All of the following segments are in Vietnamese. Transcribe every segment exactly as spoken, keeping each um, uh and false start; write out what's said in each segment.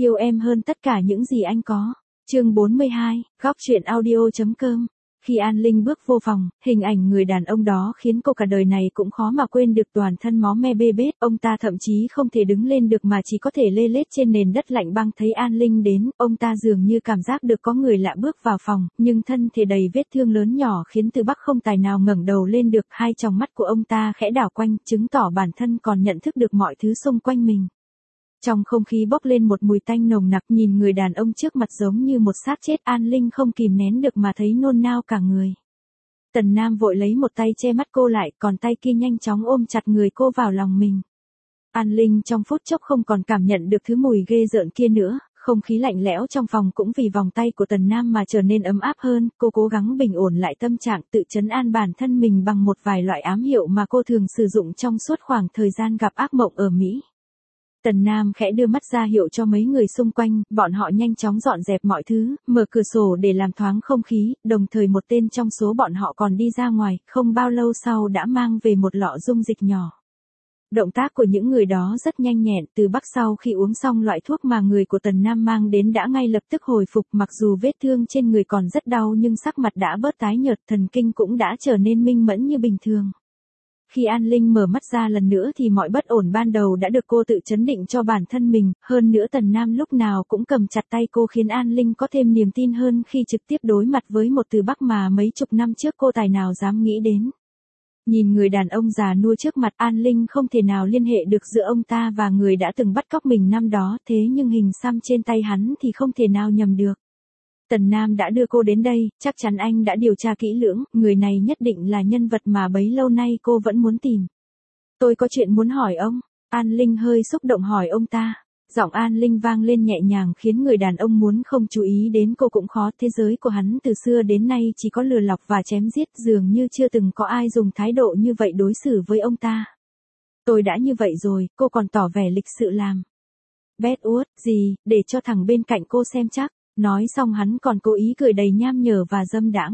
yêu em hơn tất cả những gì anh có. Chương bốn mươi hai, góc truyện audio.com. Khi An Linh bước vô phòng, hình ảnh người đàn ông đó khiến cô cả đời này cũng khó mà quên được, toàn thân máu me bê bết, ông ta thậm chí không thể đứng lên được mà chỉ có thể lê lết trên nền đất lạnh băng. Thấy An Linh đến, ông ta dường như cảm giác được có người lạ bước vào phòng, nhưng thân thể đầy vết thương lớn nhỏ khiến Từ Bắc không tài nào ngẩng đầu lên được, hai tròng mắt của ông ta khẽ đảo quanh, chứng tỏ bản thân còn nhận thức được mọi thứ xung quanh mình. Trong không khí bốc lên một mùi tanh nồng nặc, nhìn người đàn ông trước mặt giống như một xác chết, An Linh không kìm nén được mà thấy nôn nao cả người. Tần Nam vội lấy một tay che mắt cô lại, còn tay kia nhanh chóng ôm chặt người cô vào lòng mình. An Linh trong phút chốc không còn cảm nhận được thứ mùi ghê rợn kia nữa, không khí lạnh lẽo trong phòng cũng vì vòng tay của Tần Nam mà trở nên ấm áp hơn. Cô cố gắng bình ổn lại tâm trạng, tự trấn an bản thân mình bằng một vài loại ám hiệu mà cô thường sử dụng trong suốt khoảng thời gian gặp ác mộng ở Mỹ. Tần Nam khẽ đưa mắt ra hiệu cho mấy người xung quanh, bọn họ nhanh chóng dọn dẹp mọi thứ, mở cửa sổ để làm thoáng không khí, đồng thời một tên trong số bọn họ còn đi ra ngoài, không bao lâu sau đã mang về một lọ dung dịch nhỏ. Động tác của những người đó rất nhanh nhẹn, Từ Bắc sau khi uống xong loại thuốc mà người của Tần Nam mang đến đã ngay lập tức hồi phục, mặc dù vết thương trên người còn rất đau nhưng sắc mặt đã bớt tái nhợt, thần kinh cũng đã trở nên minh mẫn như bình thường. Khi An Linh mở mắt ra lần nữa thì mọi bất ổn ban đầu đã được cô tự chấn định cho bản thân mình, hơn nữa Tần Nam lúc nào cũng cầm chặt tay cô khiến An Linh có thêm niềm tin hơn khi trực tiếp đối mặt với một Từ Bắc mà mấy chục năm trước cô tài nào dám nghĩ đến. Nhìn người đàn ông già nua trước mặt, An Linh không thể nào liên hệ được giữa ông ta và người đã từng bắt cóc mình năm đó, thế nhưng hình xăm trên tay hắn thì không thể nào nhầm được. Tần Nam đã đưa cô đến đây, chắc chắn anh đã điều tra kỹ lưỡng, người này nhất định là nhân vật mà bấy lâu nay cô vẫn muốn tìm. Tôi có chuyện muốn hỏi ông. An Linh hơi xúc động hỏi ông ta. Giọng An Linh vang lên nhẹ nhàng khiến người đàn ông muốn không chú ý đến cô cũng khó. Thế giới của hắn từ xưa đến nay chỉ có lừa lọc và chém giết, dường như chưa từng có ai dùng thái độ như vậy đối xử với ông ta. Tôi đã như vậy rồi, cô còn tỏ vẻ lịch sự làm. Bét uất, gì, để cho thằng bên cạnh cô xem chắc. Nói xong hắn còn cố ý cười đầy nham nhở và dâm đãng.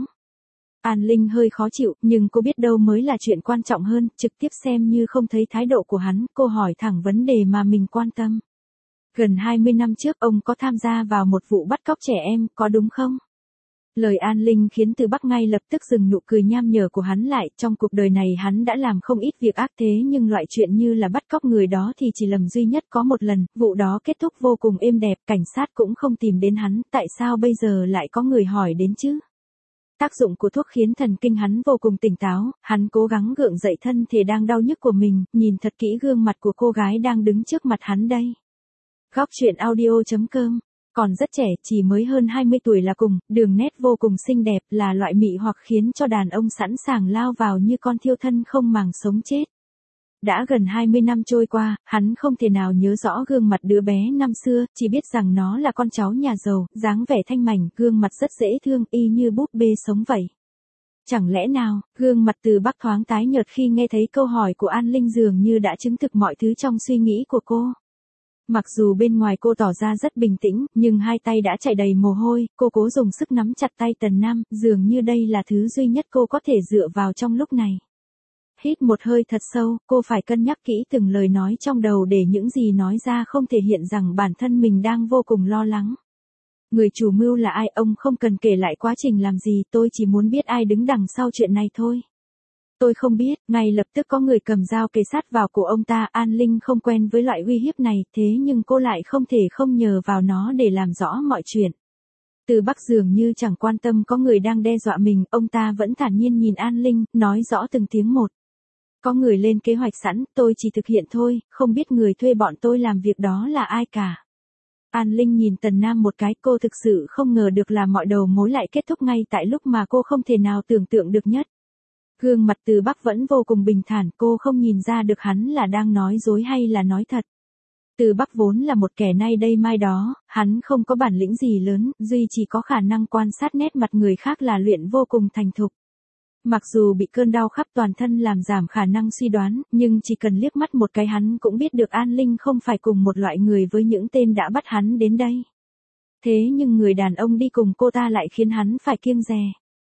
An Linh hơi khó chịu, nhưng cô biết đâu mới là chuyện quan trọng hơn, trực tiếp xem như không thấy thái độ của hắn, cô hỏi thẳng vấn đề mà mình quan tâm. Gần hai mươi năm trước ông có tham gia vào một vụ bắt cóc trẻ em, có đúng không? Lời An Linh khiến Từ Bắc ngay lập tức dừng nụ cười nham nhở của hắn lại, trong cuộc đời này hắn đã làm không ít việc ác thế nhưng loại chuyện như là bắt cóc người đó thì chỉ lầm duy nhất có một lần, vụ đó kết thúc vô cùng êm đẹp, cảnh sát cũng không tìm đến hắn, tại sao bây giờ lại có người hỏi đến chứ? Tác dụng của thuốc khiến thần kinh hắn vô cùng tỉnh táo, hắn cố gắng gượng dậy thân thể đang đau nhức của mình, nhìn thật kỹ gương mặt của cô gái đang đứng trước mặt hắn đây. Góc truyện audio.com. Còn rất trẻ, chỉ mới hơn hai mươi tuổi là cùng, đường nét vô cùng xinh đẹp, là loại mị hoặc khiến cho đàn ông sẵn sàng lao vào như con thiêu thân không màng sống chết. Đã gần hai mươi năm trôi qua, hắn không thể nào nhớ rõ gương mặt đứa bé năm xưa, chỉ biết rằng nó là con cháu nhà giàu, dáng vẻ thanh mảnh, gương mặt rất dễ thương, y như búp bê sống vậy. Chẳng lẽ nào, gương mặt Từ Bắc thoáng tái nhợt khi nghe thấy câu hỏi của An Linh dường như đã chứng thực mọi thứ trong suy nghĩ của cô. Mặc dù bên ngoài cô tỏ ra rất bình tĩnh, nhưng hai tay đã chảy đầy mồ hôi, cô cố dùng sức nắm chặt tay Tần Nam, dường như đây là thứ duy nhất cô có thể dựa vào trong lúc này. Hít một hơi thật sâu, cô phải cân nhắc kỹ từng lời nói trong đầu để những gì nói ra không thể hiện rằng bản thân mình đang vô cùng lo lắng. Người chủ mưu là ai, ông không cần kể lại quá trình làm gì, tôi chỉ muốn biết ai đứng đằng sau chuyện này thôi. Tôi không biết, ngay lập tức có người cầm dao kề sát vào cổ ông ta, An Linh không quen với loại uy hiếp này, thế nhưng cô lại không thể không nhờ vào nó để làm rõ mọi chuyện. Từ Bắc dường như chẳng quan tâm có người đang đe dọa mình, ông ta vẫn thản nhiên nhìn An Linh, nói rõ từng tiếng một. Có người lên kế hoạch sẵn, tôi chỉ thực hiện thôi, không biết người thuê bọn tôi làm việc đó là ai cả. An Linh nhìn Tần Nam một cái, cô thực sự không ngờ được là mọi đầu mối lại kết thúc ngay tại lúc mà cô không thể nào tưởng tượng được nhất. Gương mặt Từ Bắc vẫn vô cùng bình thản, cô không nhìn ra được hắn là đang nói dối hay là nói thật. Từ Bắc vốn là một kẻ nay đây mai đó, hắn không có bản lĩnh gì lớn, duy chỉ có khả năng quan sát nét mặt người khác là luyện vô cùng thành thục. Mặc dù bị cơn đau khắp toàn thân làm giảm khả năng suy đoán, nhưng chỉ cần liếc mắt một cái hắn cũng biết được An Linh không phải cùng một loại người với những tên đã bắt hắn đến đây. Thế nhưng người đàn ông đi cùng cô ta lại khiến hắn phải kiêng dè.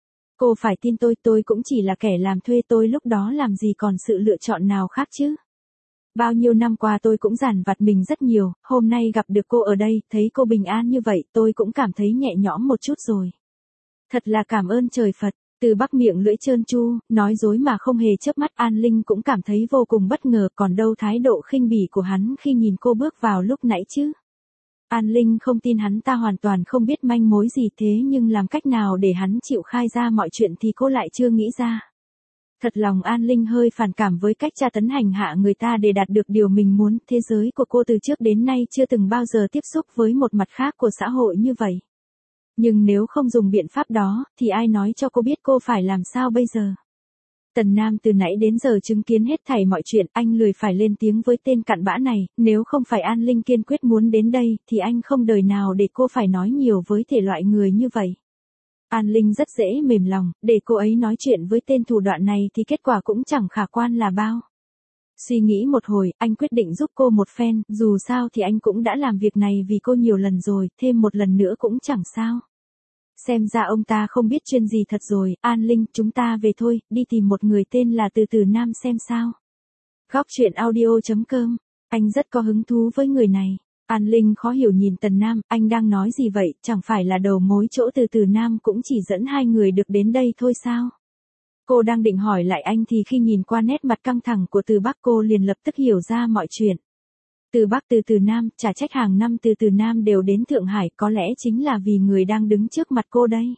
Cô phải tin tôi, tôi cũng chỉ là kẻ làm thuê, tôi lúc đó làm gì còn sự lựa chọn nào khác chứ. Bao nhiêu năm qua tôi cũng dằn vặt mình rất nhiều, hôm nay gặp được cô ở đây, thấy cô bình an như vậy, tôi cũng cảm thấy nhẹ nhõm một chút rồi. Thật là cảm ơn trời Phật. Từ Bắc miệng lưỡi trơn tru, nói dối mà không hề chớp mắt, An Linh cũng cảm thấy vô cùng bất ngờ, còn đâu thái độ khinh bỉ của hắn khi nhìn cô bước vào lúc nãy chứ. An Linh không tin hắn ta hoàn toàn không biết manh mối gì, thế nhưng làm cách nào để hắn chịu khai ra mọi chuyện thì cô lại chưa nghĩ ra. Thật lòng An Linh hơi phản cảm với cách tra tấn hành hạ người ta để đạt được điều mình muốn, thế giới của cô từ trước đến nay chưa từng bao giờ tiếp xúc với một mặt khác của xã hội như vậy. Nhưng nếu không dùng biện pháp đó, thì ai nói cho cô biết cô phải làm sao bây giờ? Tần Nam từ nãy đến giờ chứng kiến hết thảy mọi chuyện, anh lười phải lên tiếng với tên cặn bã này, nếu không phải An Linh kiên quyết muốn đến đây, thì anh không đời nào để cô phải nói nhiều với thể loại người như vậy. An Linh rất dễ mềm lòng, để cô ấy nói chuyện với tên thủ đoạn này thì kết quả cũng chẳng khả quan là bao. Suy nghĩ một hồi, anh quyết định giúp cô một phen, dù sao thì anh cũng đã làm việc này vì cô nhiều lần rồi, thêm một lần nữa cũng chẳng sao. Xem ra ông ta không biết chuyên gì thật rồi, An Linh, chúng ta về thôi, đi tìm một người tên là Từ Từ Nam xem sao. Góc truyện audio chấm com, anh rất có hứng thú với người này. An Linh khó hiểu nhìn Tần Nam, anh đang nói gì vậy, chẳng phải là đầu mối chỗ Từ Từ Nam cũng chỉ dẫn hai người được đến đây thôi sao? Cô đang định hỏi lại anh thì khi nhìn qua nét mặt căng thẳng của Từ Bắc cô liền lập tức hiểu ra mọi chuyện. Từ Bắc Từ Từ Nam, chả trách hàng năm Từ Từ Nam đều đến Thượng Hải, có lẽ chính là vì người đang đứng trước mặt cô đây.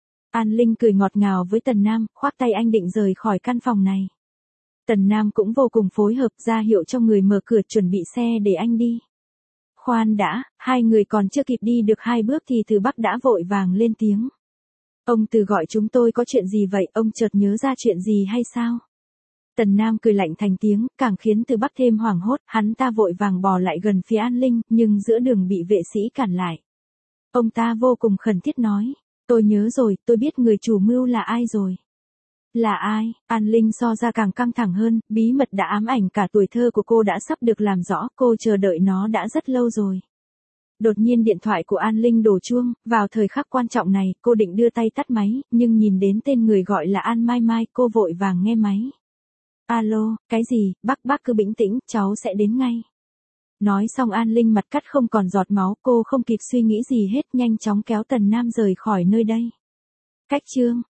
An Linh cười ngọt ngào với Tần Nam, khoác tay anh định rời khỏi căn phòng này. Tần Nam cũng vô cùng phối hợp, ra hiệu cho người mở cửa chuẩn bị xe để anh đi. Khoan đã, hai người còn chưa kịp đi được hai bước thì Từ Bắc đã vội vàng lên tiếng. Ông Từ gọi chúng tôi có chuyện gì vậy, ông chợt nhớ ra chuyện gì hay sao? Tần Nam cười lạnh thành tiếng, càng khiến Từ Bắc thêm hoảng hốt, hắn ta vội vàng bò lại gần phía An Linh, nhưng giữa đường bị vệ sĩ cản lại. Ông ta vô cùng khẩn thiết nói, tôi nhớ rồi, tôi biết người chủ mưu là ai rồi. Là ai? An Linh so ra càng căng thẳng hơn, bí mật đã ám ảnh cả tuổi thơ của cô đã sắp được làm rõ, cô chờ đợi nó đã rất lâu rồi. Đột nhiên điện thoại của An Linh đổ chuông, vào thời khắc quan trọng này, cô định đưa tay tắt máy, nhưng nhìn đến tên người gọi là An Mai Mai, cô vội vàng nghe máy. Alo, cái gì, bác bác cứ bình tĩnh, cháu sẽ đến ngay. Nói xong An Linh mặt cắt không còn giọt máu, cô không kịp suy nghĩ gì hết, nhanh chóng kéo Tần Nam rời khỏi nơi đây. Cách chương